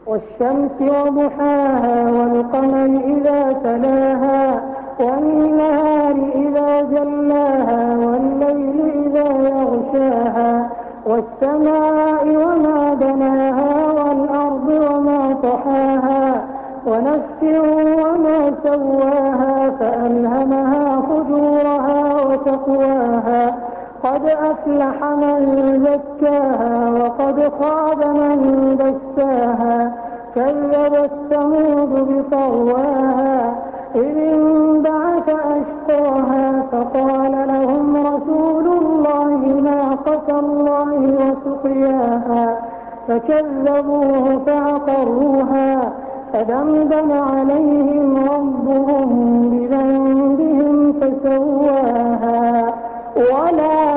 والشمس وضحاها والقمر إذا تلاها والنهار إذا جلاها والليل إذا يغشاها والسماء وما بناها والأرض وما طحاها ونفس وما سواها فألهمها فجورها وتقواها قد أفلح من زكاها وقد خاب من دساها كذبت ثمود بطغواها إذ انبعث أشقاها فقال لهم رسول الله ناقة الله وسقياها فكذبوه فعقروها فدمدم عليهم ربهم بذنبهم فسواها ولا